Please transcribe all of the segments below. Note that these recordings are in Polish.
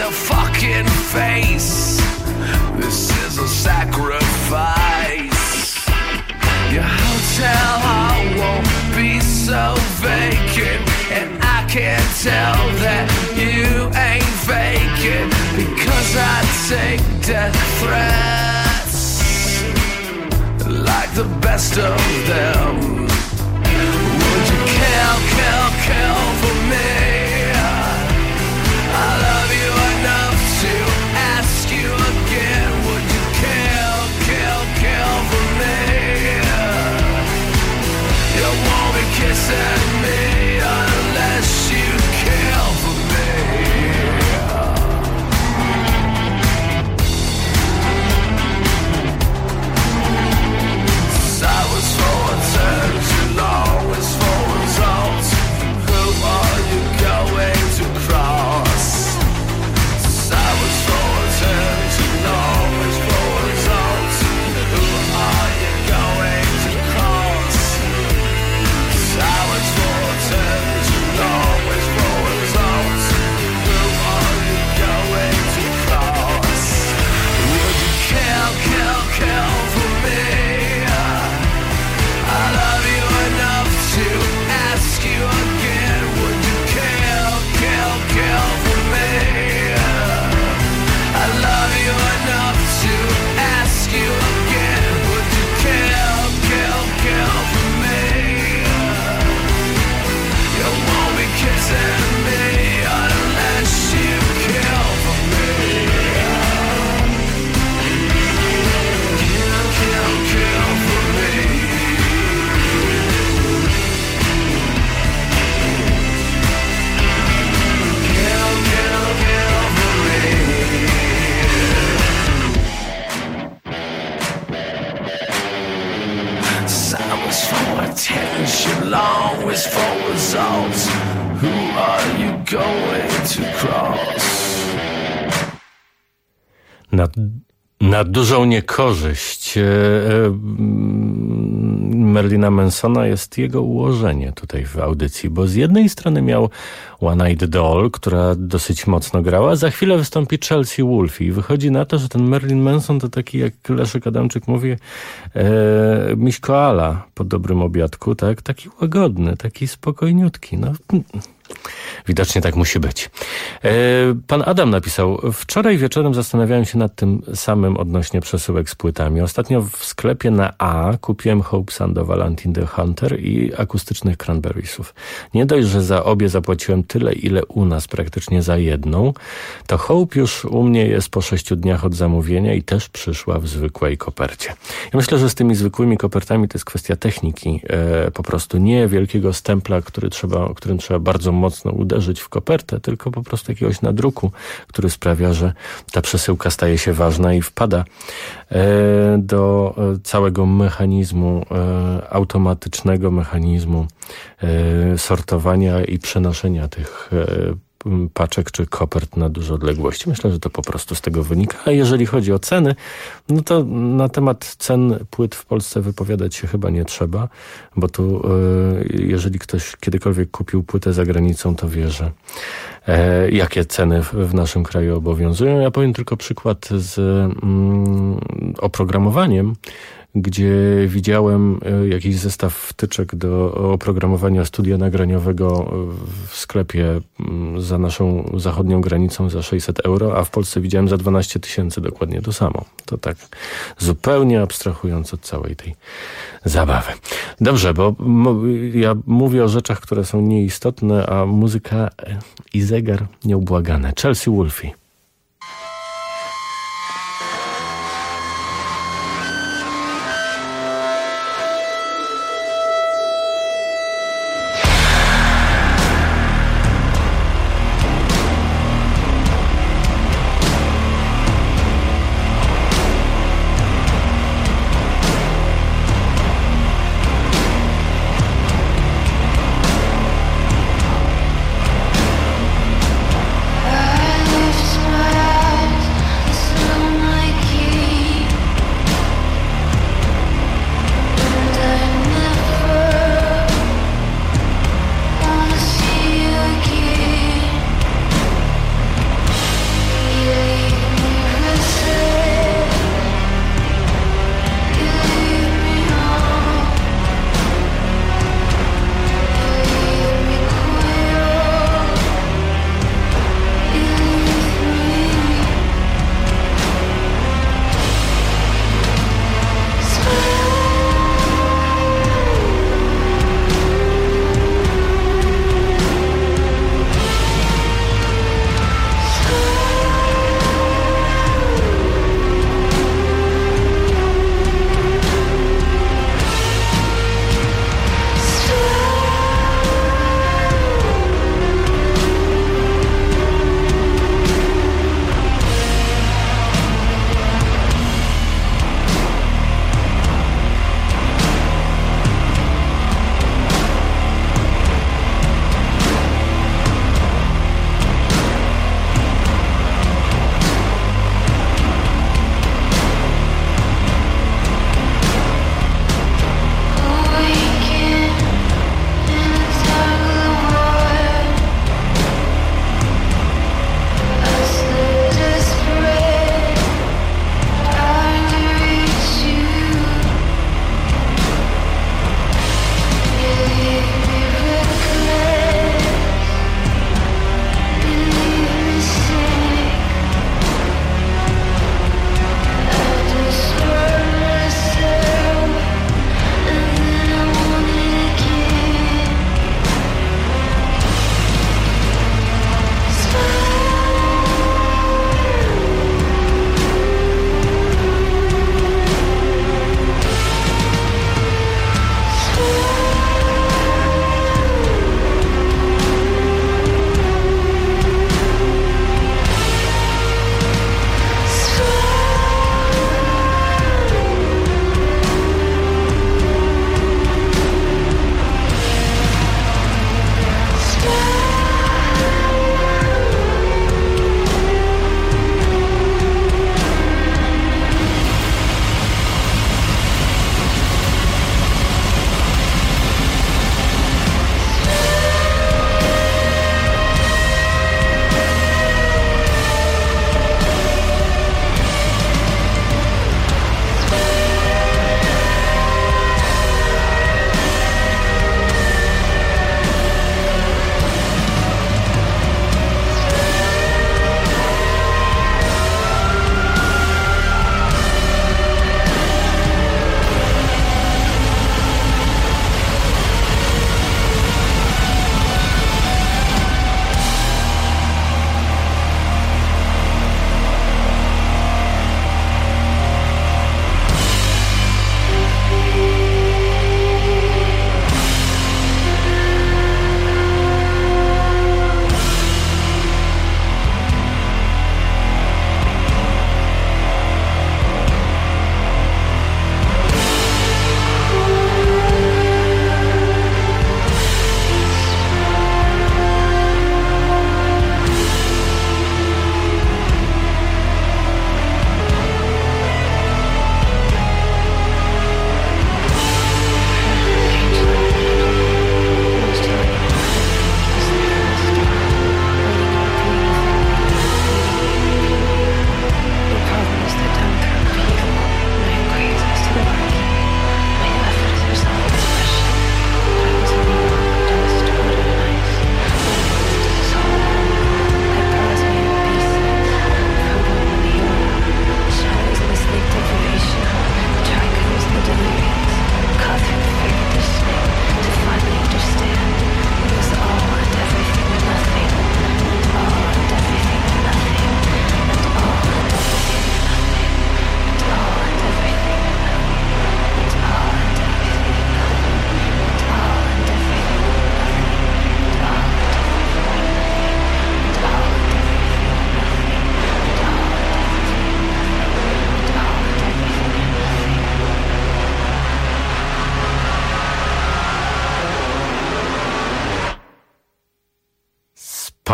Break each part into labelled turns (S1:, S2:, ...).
S1: your fucking face. This is a sacrifice. Your hotel heart won't be so vacant, and I can't tell that you ain't vacant, because I take death threats like the best of them. Would you kill for me? I love you enough to ask you again. Would you kill for me? You won't be kissing me unless you kill for me. Silence for attention, always for results. Who are you going to cross? Silence for attention, always for results. Who are you going to cross? Silence for attention, always for results. Who are you going to cross? Would you kill for me? I love you enough to ask you again. Would you kill for me? I love you enough to ask you again. Would you kill for me? You won't be kissing me unless you kill for me. Kill for me. Kill for me. Silence for attention, long wish for results. Who are you going to cross?
S2: Na dużą niekorzyść Marilina Mansona jest jego ułożenie tutaj w audycji, bo z jednej strony miał One-Eyed Doll, która dosyć mocno grała, za chwilę wystąpi Chelsea Wolfe i wychodzi na to, że ten Marilyn Manson to taki, jak Leszek Adamczyk mówi, miś koala po dobrym obiadku, tak? Taki łagodny, taki spokojniutki, no. Widocznie tak musi być. Pan Adam napisał: wczoraj wieczorem zastanawiałem się nad tym samym odnośnie przesyłek z płytami. Ostatnio w sklepie na A kupiłem Hope Sando, Valentine the Hunter i akustycznych Cranberriesów. Nie dość, że za obie zapłaciłem tyle, ile u nas, praktycznie za jedną, to Hope już u mnie jest po 6 dniach od zamówienia i też przyszła w zwykłej kopercie. Ja myślę, że z tymi zwykłymi kopertami to jest kwestia techniki. Po prostu nie wielkiego stempla, którym trzeba bardzo mocno uderzyć w kopertę, tylko po prostu jakiegoś nadruku, który sprawia, że ta przesyłka staje się ważna i wpada do całego mechanizmu, automatycznego mechanizmu sortowania i przenoszenia tych paczek czy kopert na duże odległości. Myślę, że to po prostu z tego wynika. A jeżeli chodzi o ceny, no to na temat cen płyt w Polsce wypowiadać się chyba nie trzeba, bo tu jeżeli ktoś kiedykolwiek kupił płytę za granicą, to wie, że jakie ceny w naszym kraju obowiązują. Ja powiem tylko przykład z oprogramowaniem, gdzie widziałem jakiś zestaw wtyczek do oprogramowania studia nagraniowego w sklepie za naszą zachodnią granicą za 600 euro, a w Polsce widziałem za 12 000 dokładnie to samo. To tak zupełnie abstrahując od całej tej zabawy. Dobrze, bo ja mówię o rzeczach, które są nieistotne, a muzyka i zegar nieubłagane. Chelsea Wolfe.
S3: I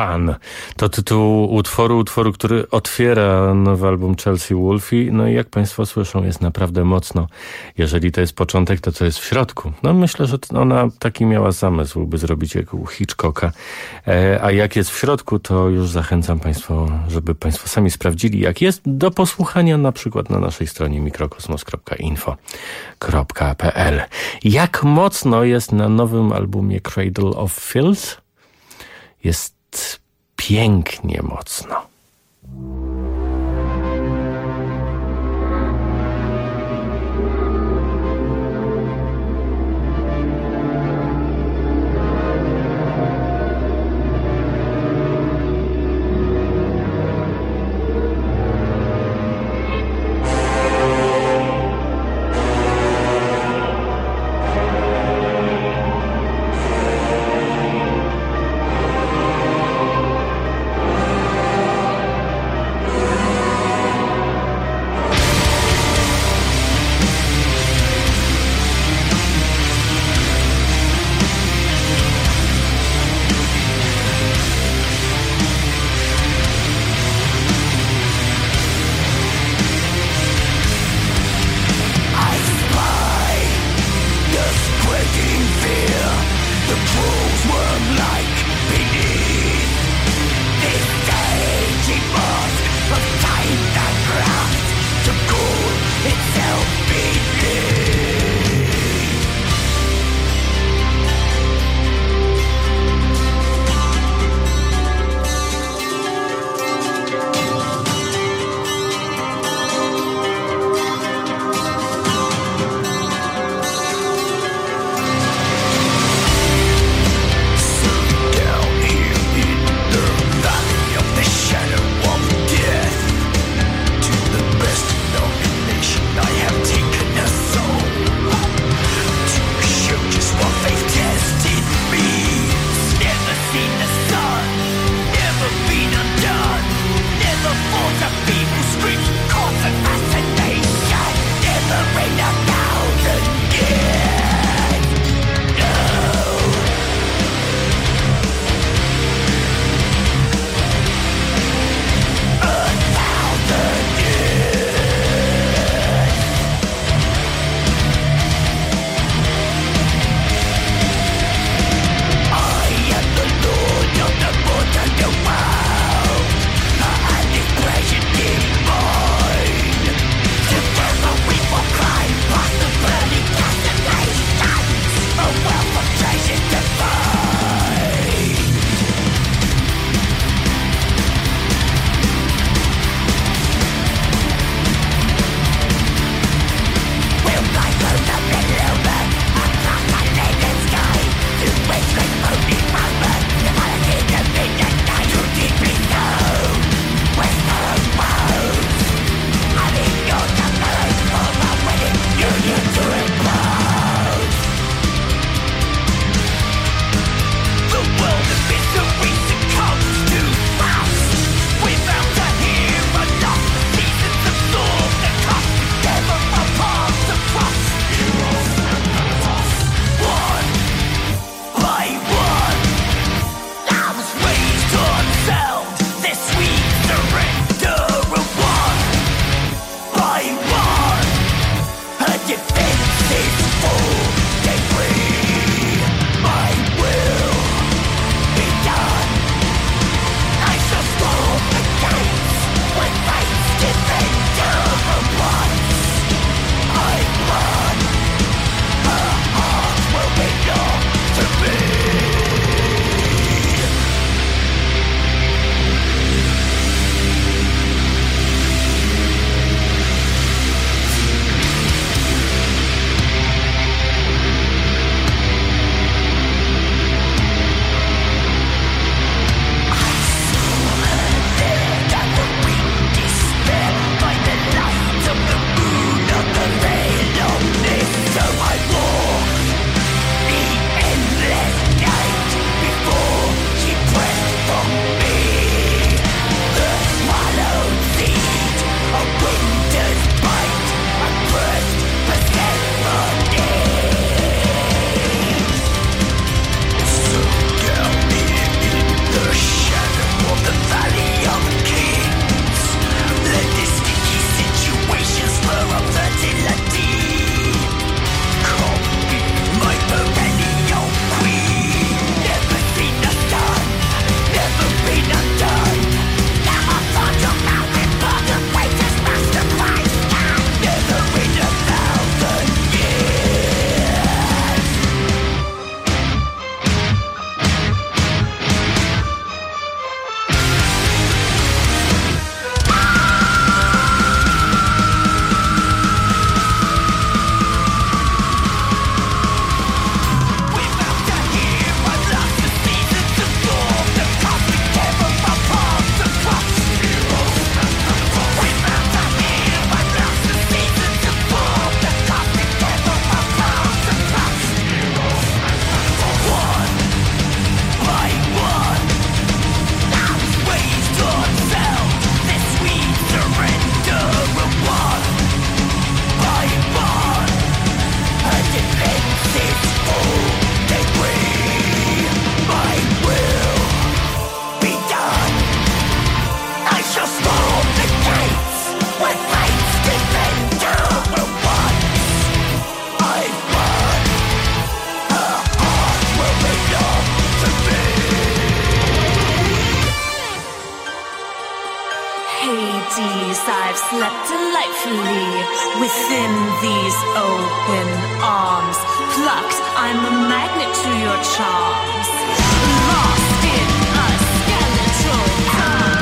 S2: Fun. To tytuł utworu, który otwiera nowy album Chelsea Wolfe. No i jak państwo słyszą, jest naprawdę mocno. Jeżeli to jest początek, to co jest w środku? No myślę, że ona taki miała zamysł, by zrobić jak u Hitchcocka. A jak jest w środku, to już zachęcam państwa, żeby państwo sami sprawdzili, jak jest, do posłuchania na przykład na naszej stronie mikrokosmos.info.pl. Jak mocno jest na nowym albumie Cradle of Filth? Jest pięknie mocno.
S3: Hades, I've slept delightfully within these open arms. Plucked, I'm a magnet to your charms. Lost in a skeletal dance.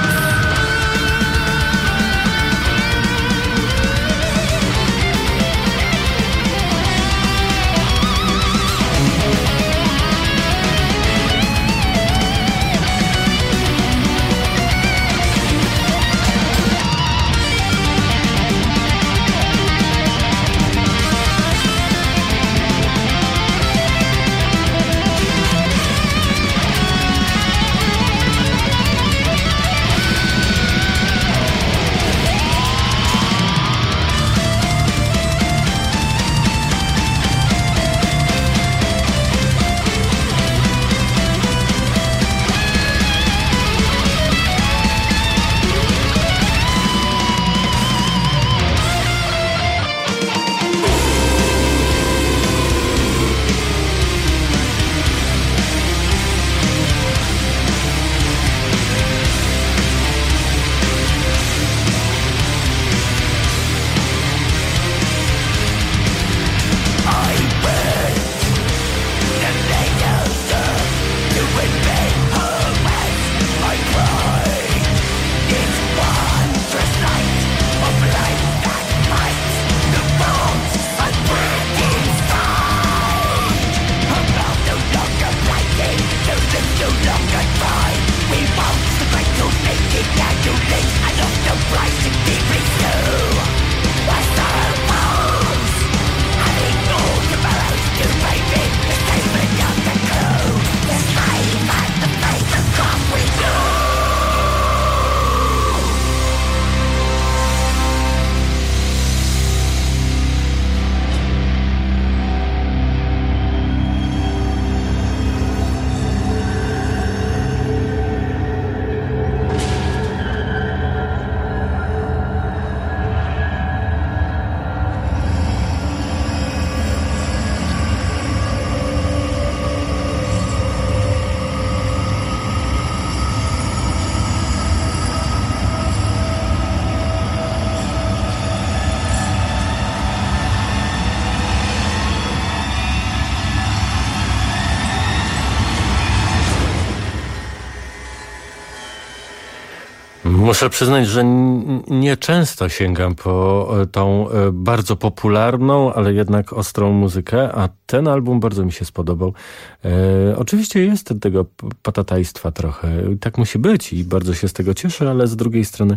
S2: Muszę przyznać, że nieczęsto sięgam po tą bardzo popularną, ale jednak ostrą muzykę, a ten album bardzo mi się spodobał. Oczywiście jest tego patatajstwa trochę. Tak musi być i bardzo się z tego cieszę, ale z drugiej strony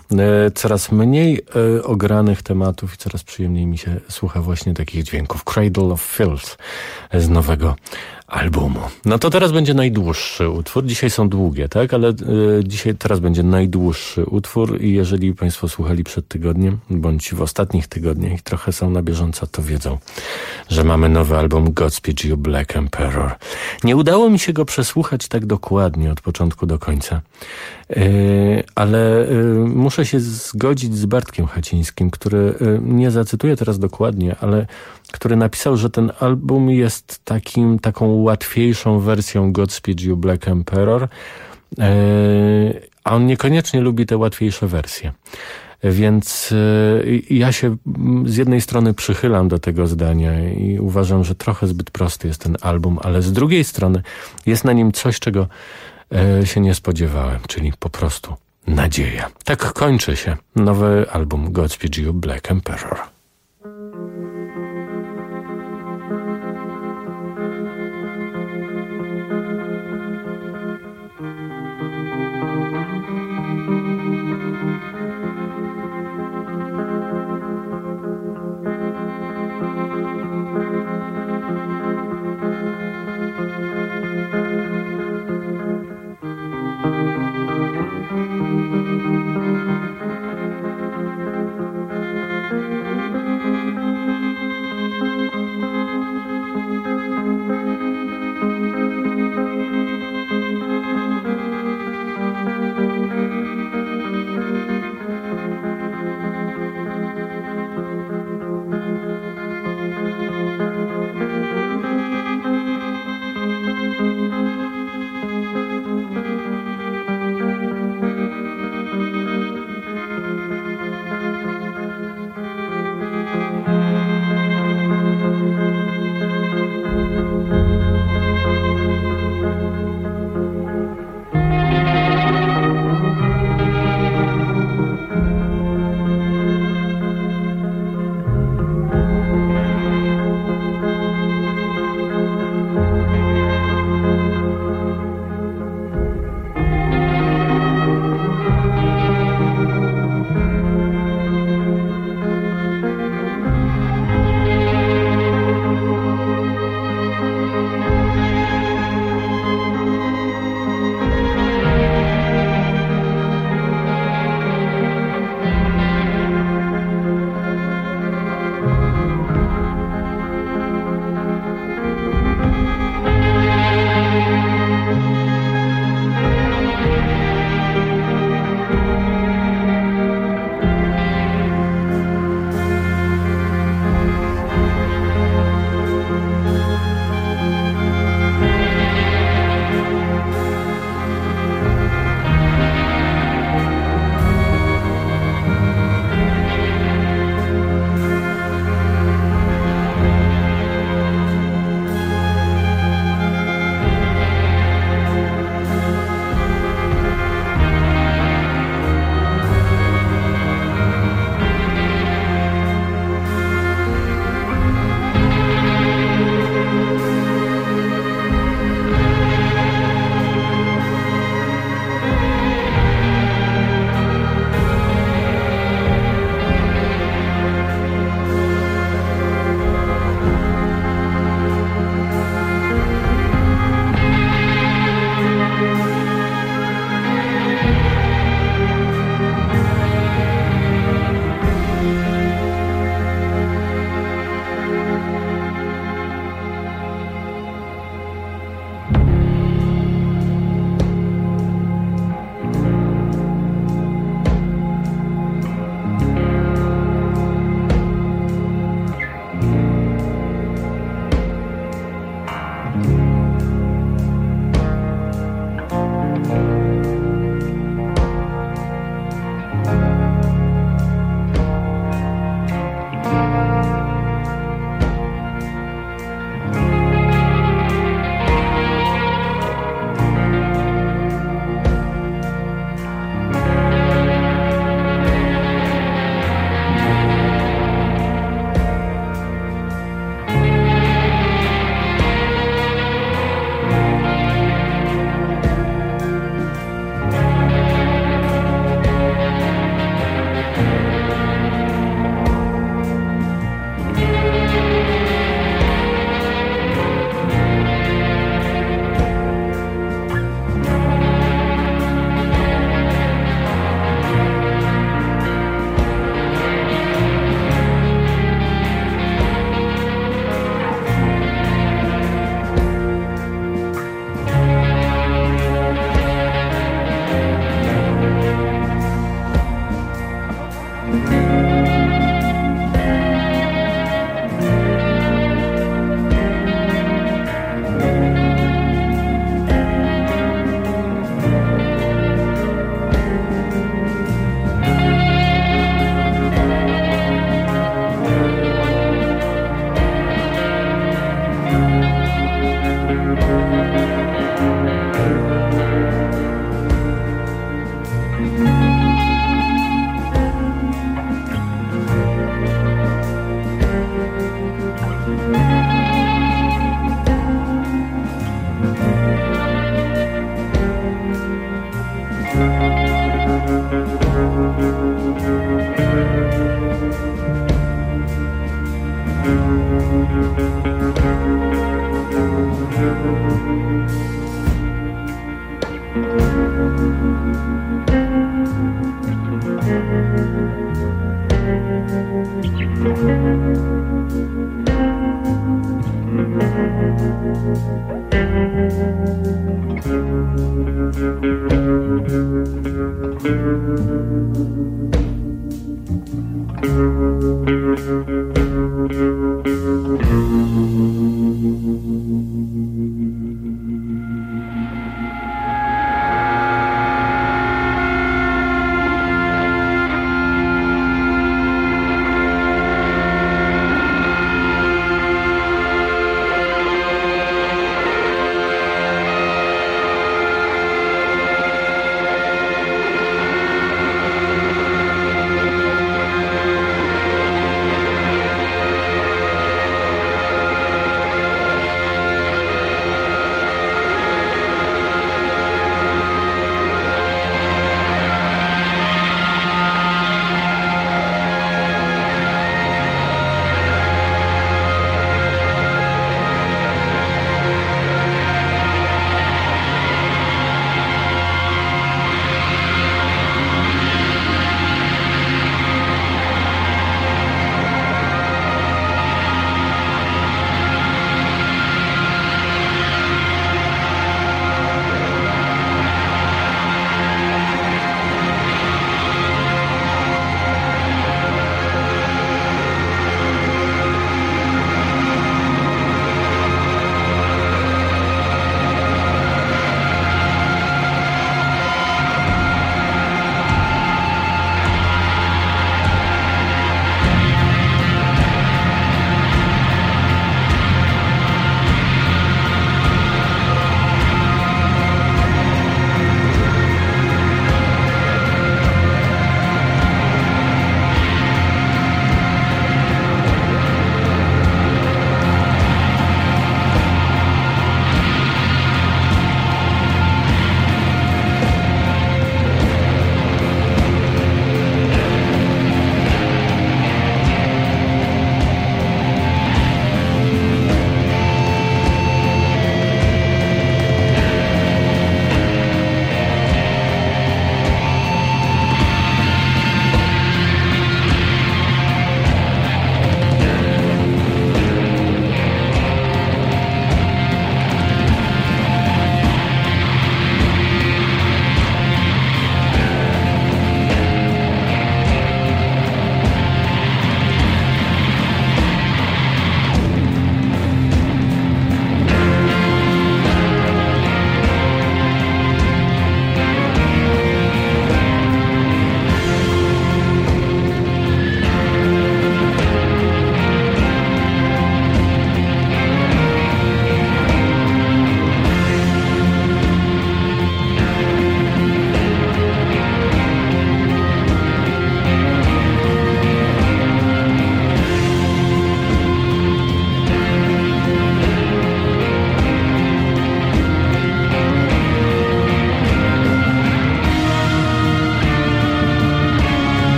S2: coraz mniej ogranych tematów i coraz przyjemniej mi się słucha właśnie takich dźwięków. Cradle of Filth z nowego albumu. No to teraz będzie najdłuższy utwór. Dzisiaj są długie, tak? Ale teraz będzie najdłuższy utwór i jeżeli Państwo słuchali przed tygodniem, bądź w ostatnich tygodniach i trochę są na bieżąco, to wiedzą, że mamy nowy album Godspeed You Black Emperor. Nie udało mi się go przesłuchać tak dokładnie od początku do końca, ale muszę się zgodzić z Bartkiem Chacińskim, który, nie zacytuję teraz dokładnie, ale który napisał, że ten album jest taką łatwiejszą wersją Godspeed You Black Emperor, a on niekoniecznie lubi te łatwiejsze wersje. Więc ja się z jednej strony przychylam do tego zdania i uważam, że trochę zbyt prosty jest ten album, ale z drugiej strony jest na nim coś, czego się nie spodziewałem, czyli po prostu nadzieja. Tak kończy się nowy album Godspeed You Black Emperor.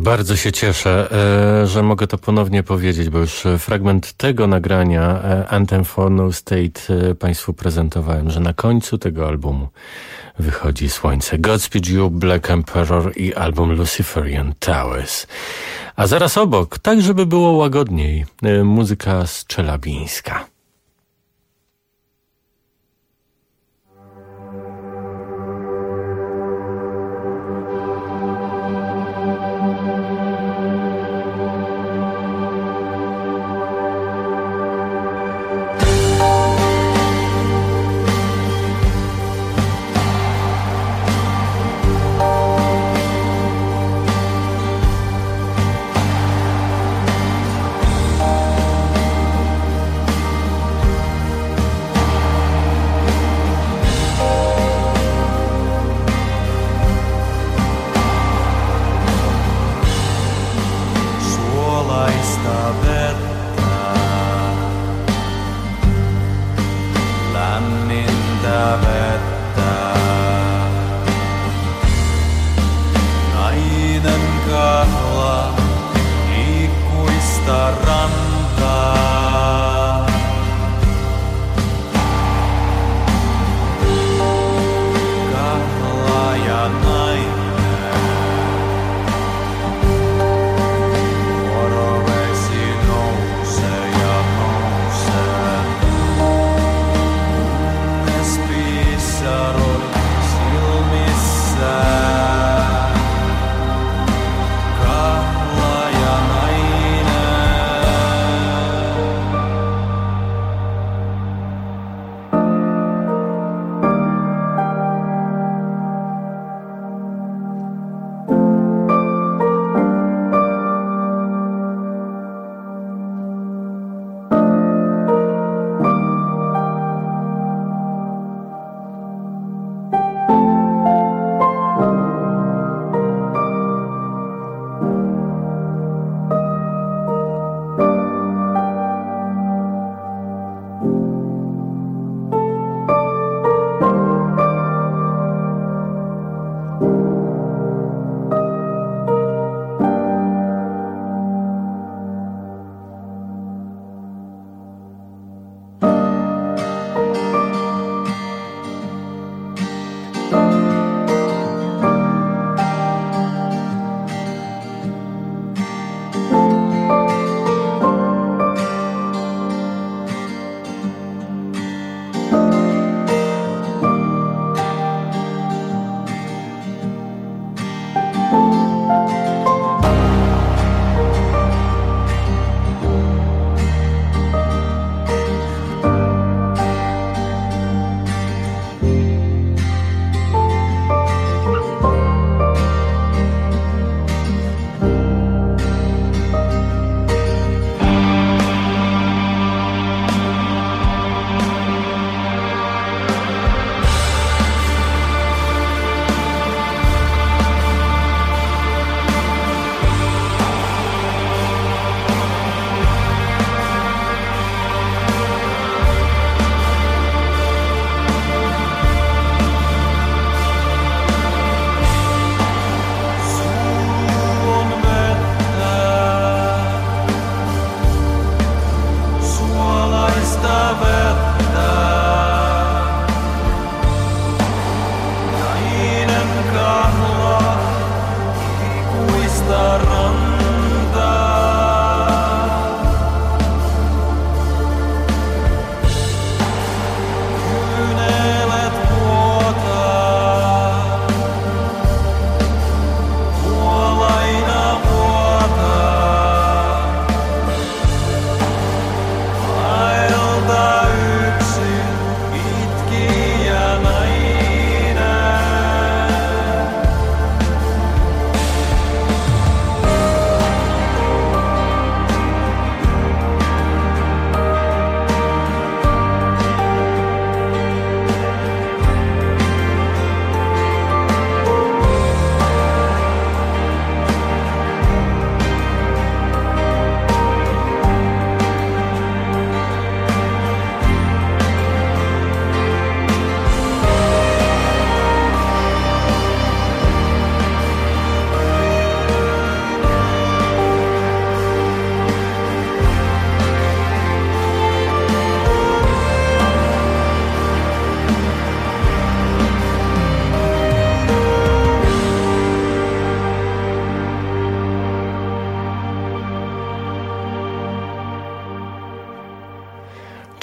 S2: Bardzo się cieszę, że mogę to ponownie powiedzieć, bo już fragment tego nagrania Anthem for No State Państwu prezentowałem, że na końcu tego albumu wychodzi Słońce. Godspeed You, Black Emperor i album Luciferian Towers. A zaraz obok, tak żeby było łagodniej, muzyka strzelabińska.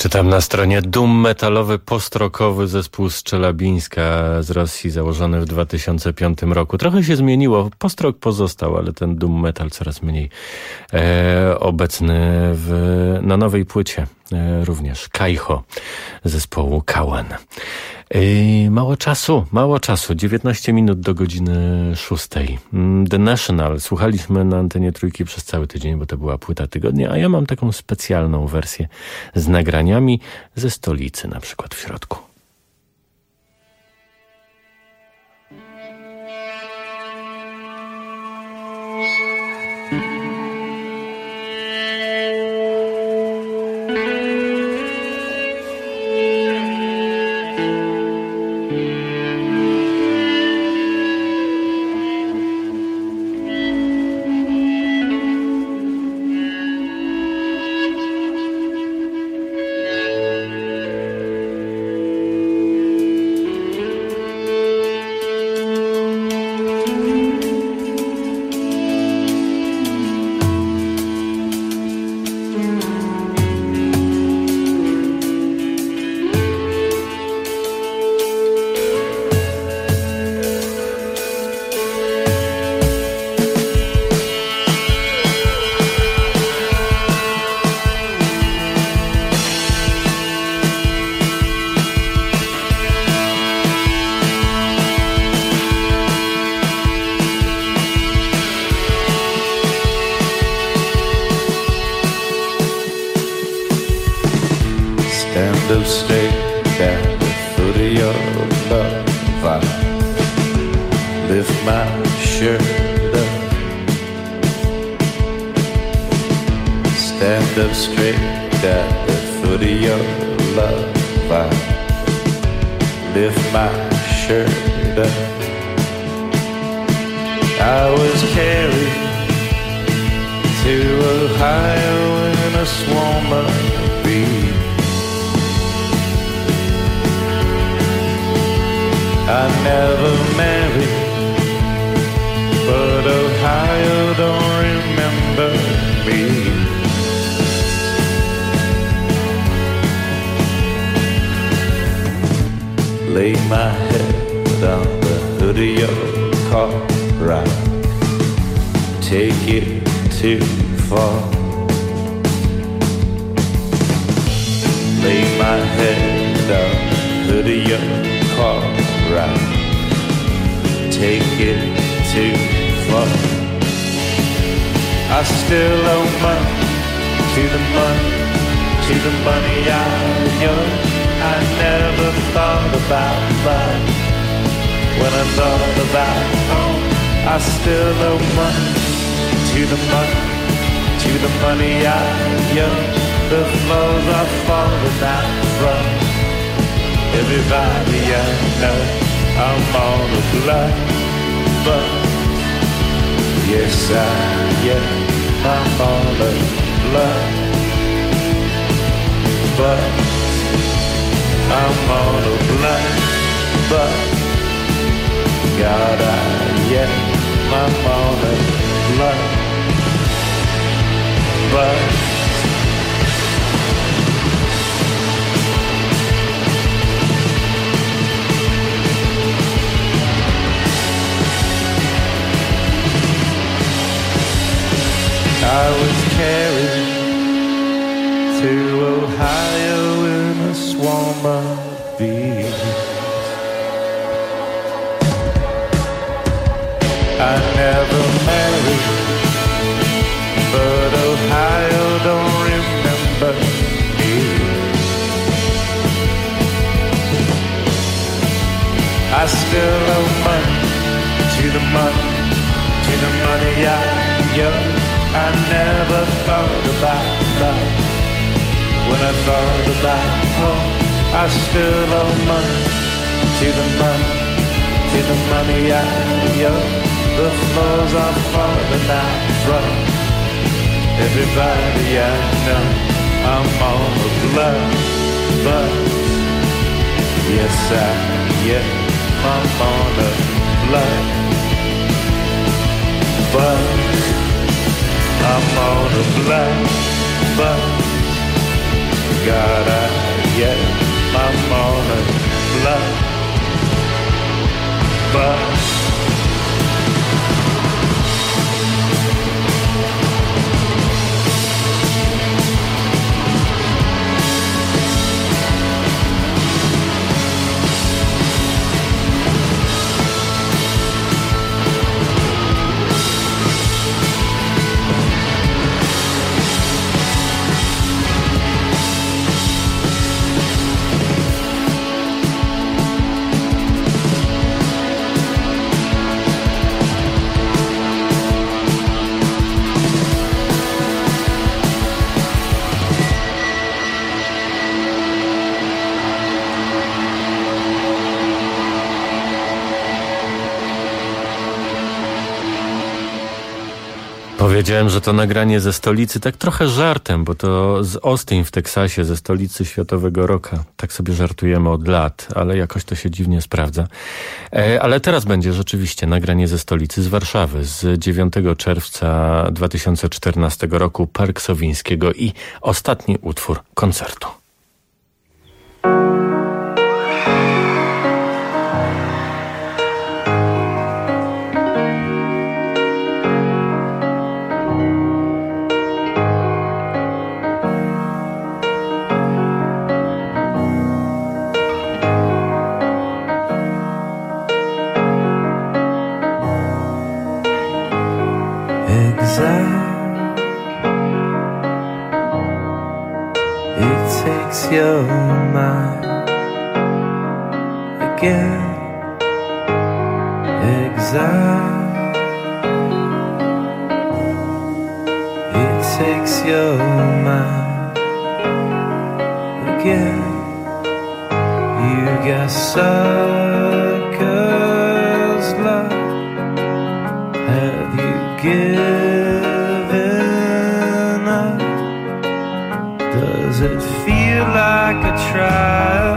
S2: Czytam na stronie doom metalowy post-rockowy zespół z Czelabińska z Rosji, założony w 2005 roku. Trochę się zmieniło, post-rock pozostał, ale ten doom metal coraz mniej obecny na nowej płycie. Również Kajho zespołu Kałan. Mało czasu, 19 minut do godziny 6. The National słuchaliśmy na antenie Trójki przez cały tydzień, bo to była płyta tygodnia, a ja mam taką specjalną wersję z nagraniami ze stolicy, na przykład w środku.
S4: Stand up straight at the foot of your love. I lift my shirt up. Stand up straight at the foot of your love. I lift my shirt up. I was carried to Ohio in a swarm of bees. I never married, but Ohio don't remember me. Lay my head on the hood of your car, right? Take it too far. Lay my head on the hood of your car, right. Take it too far. I still owe money to the money I owe. I never thought about love when I thought about home. I still owe money to the money I owe. The flows are falling out from everybody I know. I'm on a blood bus. Yes, I am. I'm on a blood bus. I'm on a blood bus. God, I am. I'm on a blood bus. I was carried to Ohio in a swarm of bees. I never married, but Ohio don't remember me. I still owe money to the money I owe. I never thought about love when I thought about home. I still owe money to the money I owe. The floors are falling out from everybody I know. I'm on a blood bus. Yes, I am. I'm on a blood bus. I'm on a blood bus. gotta get my morning blood. But
S2: Powiedziałem, że to nagranie ze stolicy tak trochę żartem, bo to z Austin w Teksasie, ze stolicy światowego rocka. Tak sobie żartujemy od lat, ale jakoś to się dziwnie sprawdza. Ale teraz będzie rzeczywiście nagranie ze stolicy, z Warszawy, z 9 czerwca 2014 roku, Park Sowińskiego i ostatni utwór koncertu.
S5: It takes your mind again. Exile. It takes your mind again. You got suckers love. Have you given up? Does it feel like a trial?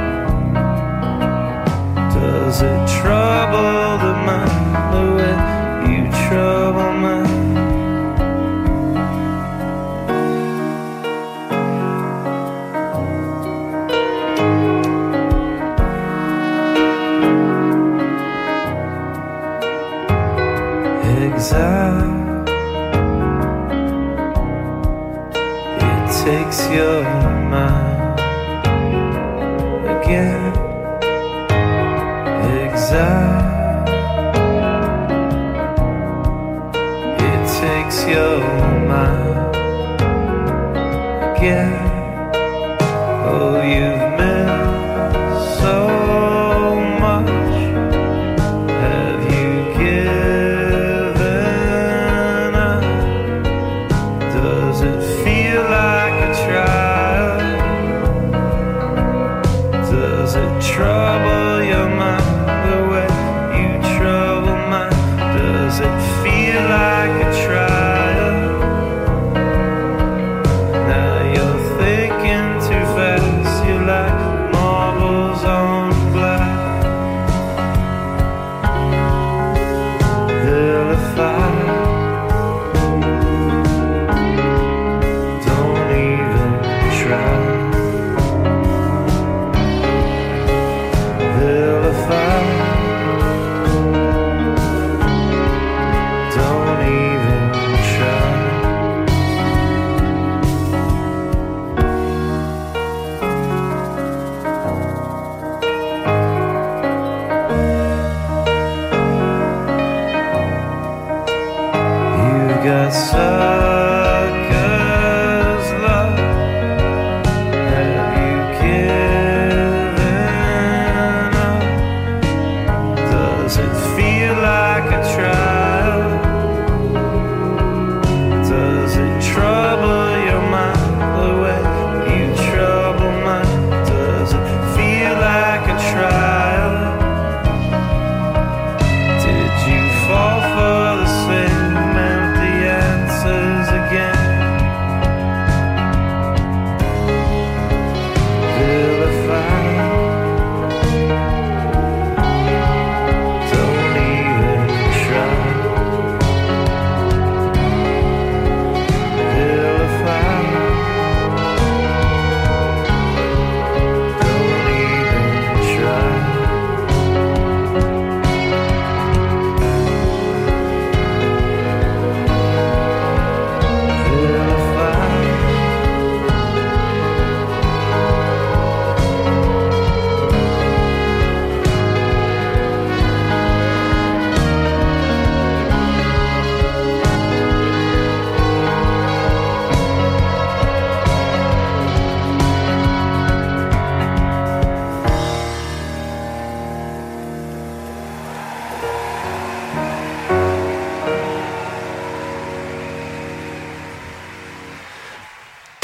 S5: Does it trouble the mind the way you trouble mine? Exile. It takes your mind again. Exile. It takes your mind again. Oh, you've missed so much. Have you given up? Does it feel like a trial? Does it trouble your mind the way you trouble mine? Does it feel like a trial? Now you're thinking too fast. You're like marbles on black. Vilify. Don't even try. Vilify.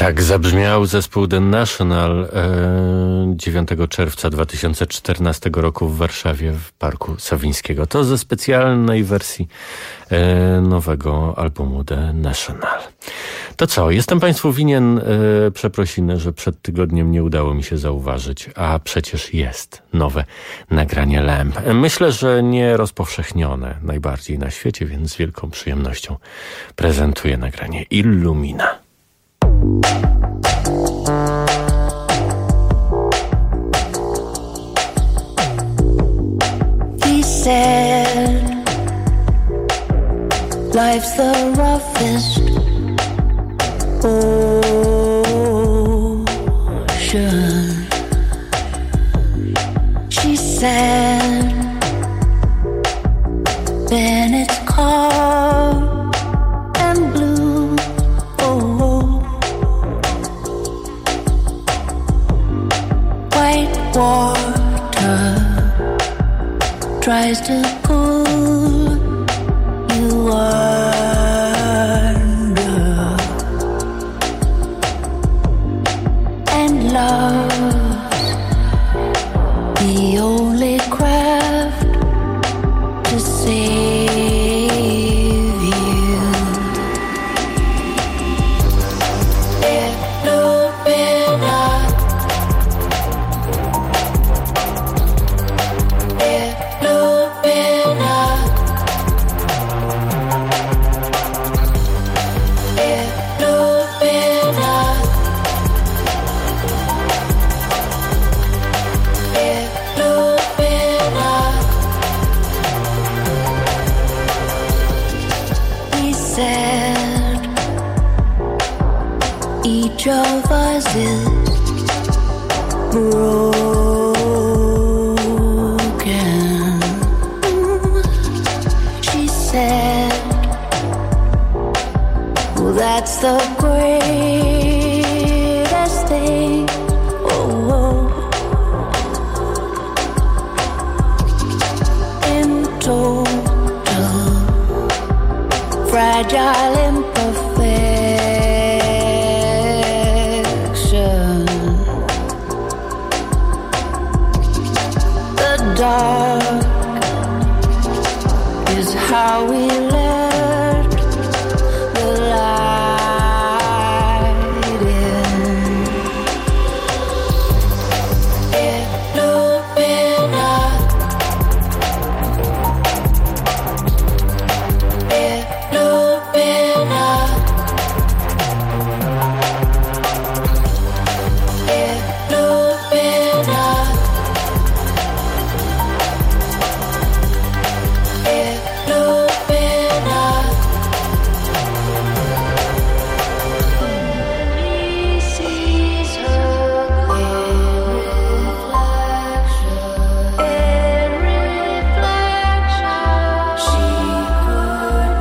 S2: Tak zabrzmiał zespół The National 9 czerwca 2014 roku w Warszawie w Parku Sawińskiego. To ze specjalnej wersji nowego albumu The National. To co? Jestem Państwu winien przeprosiny, że przed tygodniem nie udało mi się zauważyć, a przecież jest nowe nagranie Lamb. Myślę, że nie rozpowszechnione najbardziej na świecie, więc z wielką przyjemnością prezentuję nagranie Illumina.
S6: He said, life's the roughest ocean. She said, then it's calm and blue. White water tries to pull you under, and love's the only craft to save you. Illumina, Illumina, Illumina, Illumina. He said, each of us is broken. She said, well, that's the greatest thing. Oh, in total, fragile imperfection. The dark is how we let the light in. Illumina, Illumina, Illumina, Illumina. He sees her in reflection. She could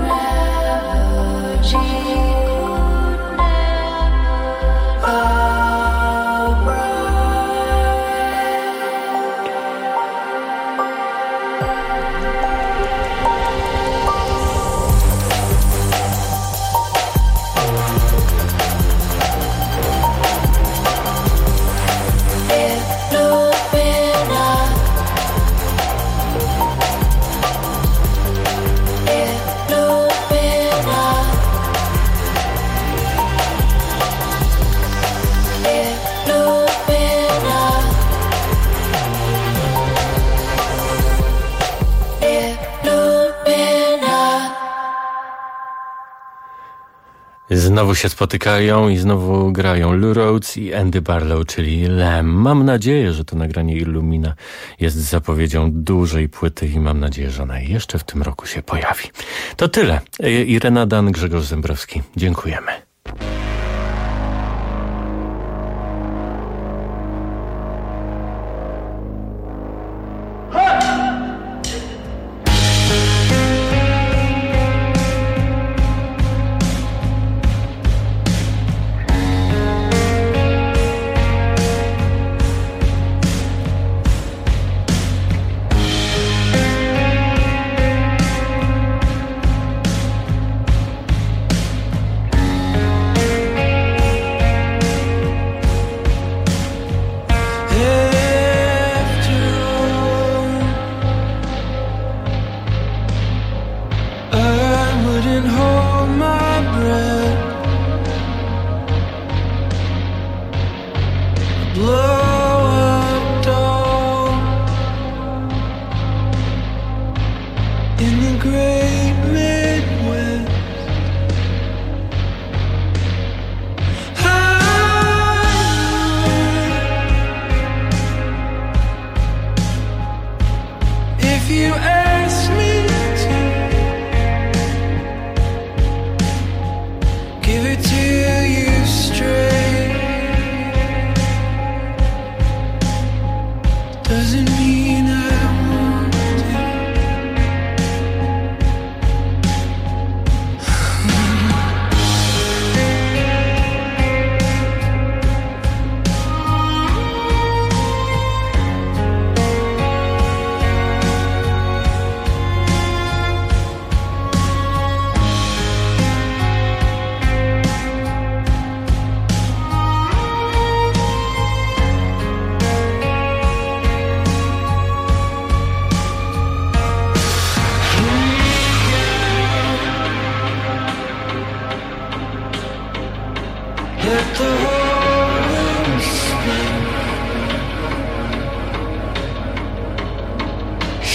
S2: Znowu się spotykają i znowu grają Lou Rhodes i Andy Barlow, czyli Lamb. Mam nadzieję, że to nagranie Illumina jest zapowiedzią dużej płyty i mam nadzieję, że ona jeszcze w tym roku się pojawi. To tyle. Irena Dan, Grzegorz Zembrowski. Dziękujemy.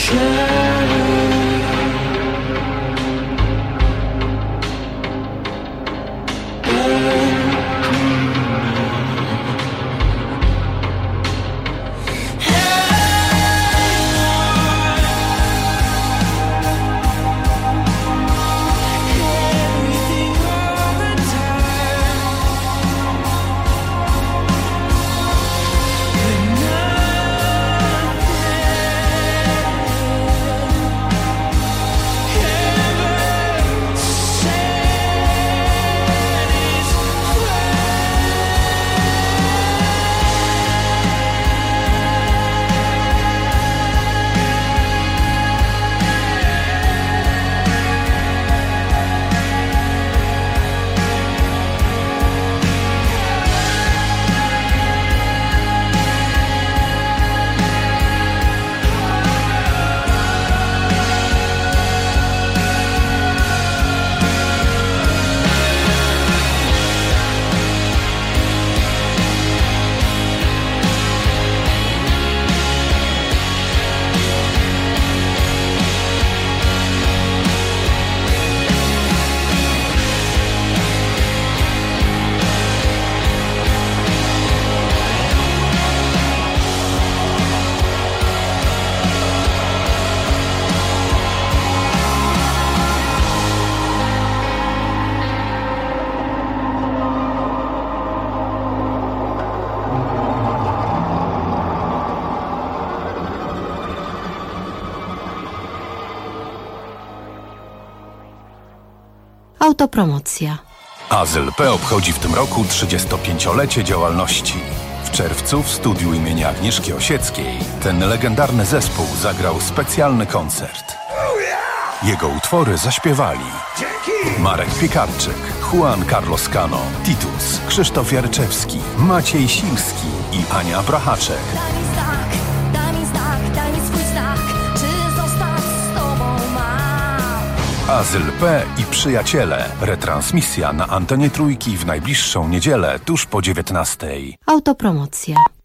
S7: Autopromocja.
S8: Azyl P obchodzi w tym roku 35-lecie działalności. W czerwcu w studiu imienia Agnieszki Osieckiej ten legendarny zespół zagrał specjalny koncert. Jego utwory zaśpiewali Marek Piekarczyk, Juan Carlos Cano, Titus, Krzysztof Jarczewski, Maciej Silski i Ania Brachaczek.
S6: Daj mi swój znak, czy zostać z tobą mam.
S8: Azyl P i przyjaciele. Retransmisja na antenie Trójki w najbliższą niedzielę tuż po 19:00.
S7: Autopromocja.